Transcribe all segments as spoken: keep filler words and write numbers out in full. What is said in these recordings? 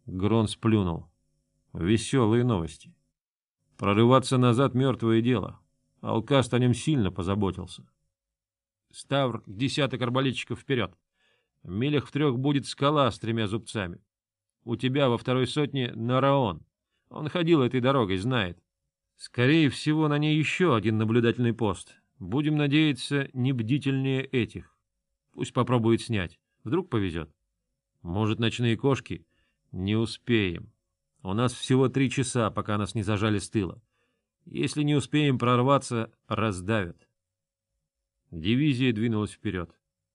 Грон сплюнул. Веселые новости. Прорываться назад — мертвое дело. Алкаст о нем сильно позаботился. Ставр, десяток арбалетчиков вперед. В милях в трех будет скала с тремя зубцами. У тебя во второй сотне Нараон. Он ходил этой дорогой, знает. Скорее всего, на ней еще один наблюдательный пост. Будем надеяться, не бдительнее этих. Пусть попробует снять. Вдруг повезет. Может, ночные кошки? Не успеем. У нас всего три часа, пока нас не зажали с тыла. Если не успеем прорваться, раздавят. Дивизия двинулась вперед.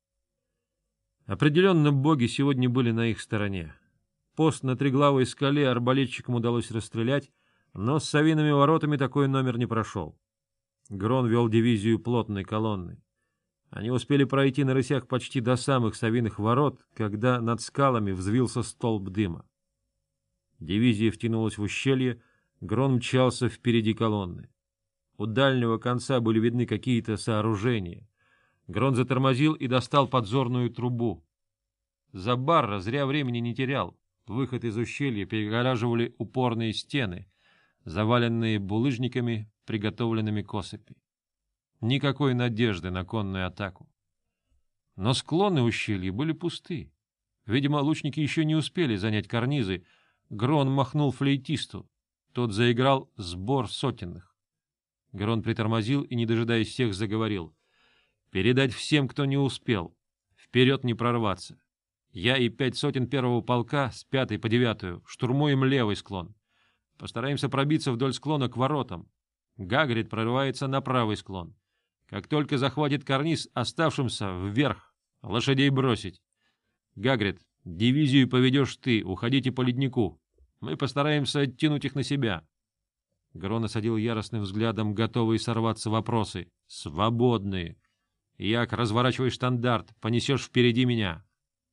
Определенно, боги сегодня были на их стороне. Пост на Триглавой скале арбалетчикам удалось расстрелять, но с Совиными воротами такой номер не прошел. Грон вел дивизию плотной колонной. Они успели пройти на рысях почти до самых Совиных ворот, когда над скалами взвился столб дыма. Дивизия втянулась в ущелье, Грон мчался впереди колонны. У дальнего конца были видны какие-то сооружения. Грон затормозил и достал подзорную трубу. Забарра зря времени не терял. Выход из ущелья перегораживали упорные стены, заваленные булыжниками, приготовленными к осыпи. Никакой надежды на конную атаку. Но склоны ущелья были пусты. Видимо, лучники еще не успели занять карнизы. Грон махнул флейтисту. Тот заиграл «Сбор сотенных». Грон притормозил и, не дожидаясь всех, заговорил. «Передать всем, кто не успел. Вперед не прорваться. Я и пять сотен первого полка с пятой по девятую штурмуем левый склон. Постараемся пробиться вдоль склона к воротам. Гагрид прорывается на правый склон. Как только захватит карниз, оставшимся вверх. Лошадей бросить. Гагрид, дивизию поведешь ты, уходите по леднику. Мы постараемся оттянуть их на себя». Грон осадил яростным взглядом, готовые сорваться вопросы. «Свободные. Як, разворачивай штандарт, понесешь впереди меня».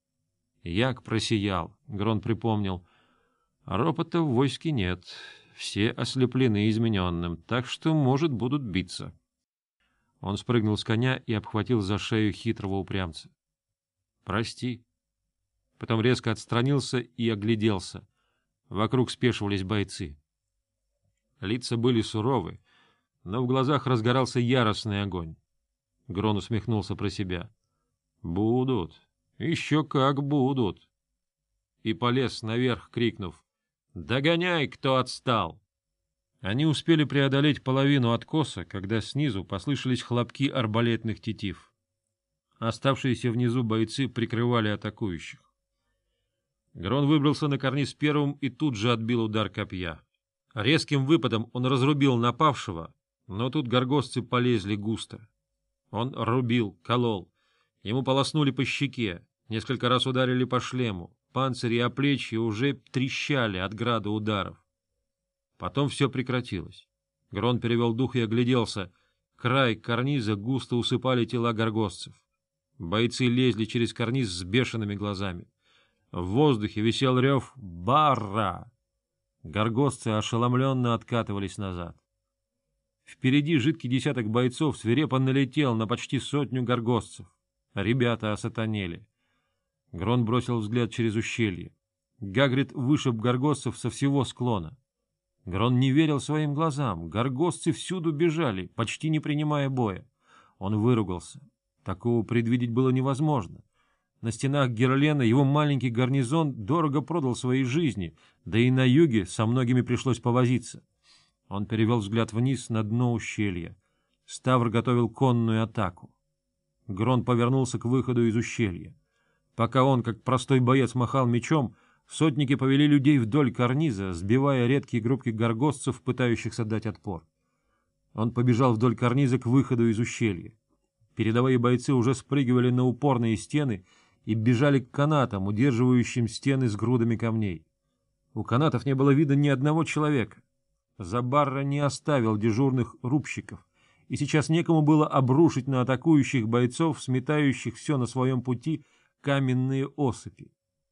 Як просиял. Грон припомнил. Ропота в войске нет. Все ослеплены измененным, так что, может, будут биться. Он спрыгнул с коня и обхватил за шею хитрого упрямца. «Прости». Потом резко отстранился и огляделся. Вокруг спешивались бойцы. Лица были суровы, но в глазах разгорался яростный огонь. Грон усмехнулся про себя. «Будут. Еще как будут!» И полез наверх, крикнув: «Догоняй, кто отстал!» Они успели преодолеть половину откоса, когда снизу послышались хлопки арбалетных тетив. Оставшиеся внизу бойцы прикрывали атакующих. Грон выбрался на карниз первым и тут же отбил удар копья. Резким выпадом он разрубил напавшего, но тут горгостцы полезли густо. Он рубил, колол. Ему полоснули по щеке, несколько раз ударили по шлему, панцирь и оплечья уже трещали от града ударов. Потом все прекратилось. Грон перевел дух и огляделся. Край карниза густо усыпали тела горгостцев. Бойцы лезли через карниз с бешеными глазами. В воздухе висел рев «Барра!». Горгостцы ошеломленно откатывались назад. Впереди жидкий десяток бойцов свирепо налетел на почти сотню горгостцев. Ребята осатанели. Грон бросил взгляд через ущелье. Гагрид вышиб горгостцев со всего склона. Грон не верил своим глазам. Горгостцы всюду бежали, почти не принимая боя. Он выругался. Такого предвидеть было невозможно. На стенах Герлена его маленький гарнизон дорого продал свои жизни, да и на юге со многими пришлось повозиться. Он перевел взгляд вниз на дно ущелья. Ставр готовил конную атаку. Грон повернулся к выходу из ущелья. Пока он, как простой боец, махал мечом, сотники повели людей вдоль карниза, сбивая редкие группки горгостцев, пытающихся дать отпор. Он побежал вдоль карниза к выходу из ущелья. Передовые бойцы уже спрыгивали на упорные стены и бежали к канатам, удерживающим стены с грудами камней. У канатов не было видно ни одного человека. Забарра не оставил дежурных рубщиков, и сейчас некому было обрушить на атакующих бойцов, сметающих все на своем пути, каменные осыпи.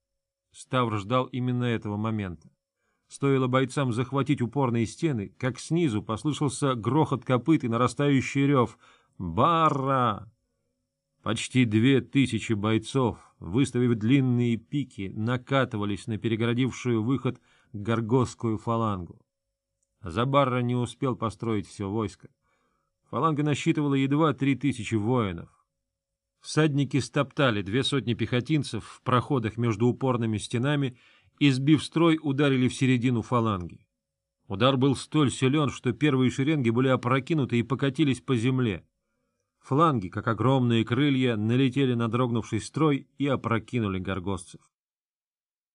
Ставр ждал именно этого момента. Стоило бойцам захватить упорные стены, как снизу послышался грохот копыт и нарастающий рев «Барра!». Почти две тысячи бойцов, выставив длинные пики, накатывались на перегородившую выход горгосскую фалангу. Забарра не успел построить все войско. Фаланга насчитывала едва три тысячи воинов. Всадники стоптали две сотни пехотинцев в проходах между упорными стенами и, сбив строй, ударили в середину фаланги. Удар был столь силен, что первые шеренги были опрокинуты и покатились по земле. Фланги, как огромные крылья, налетели на дрогнувший строй и опрокинули горгостцев.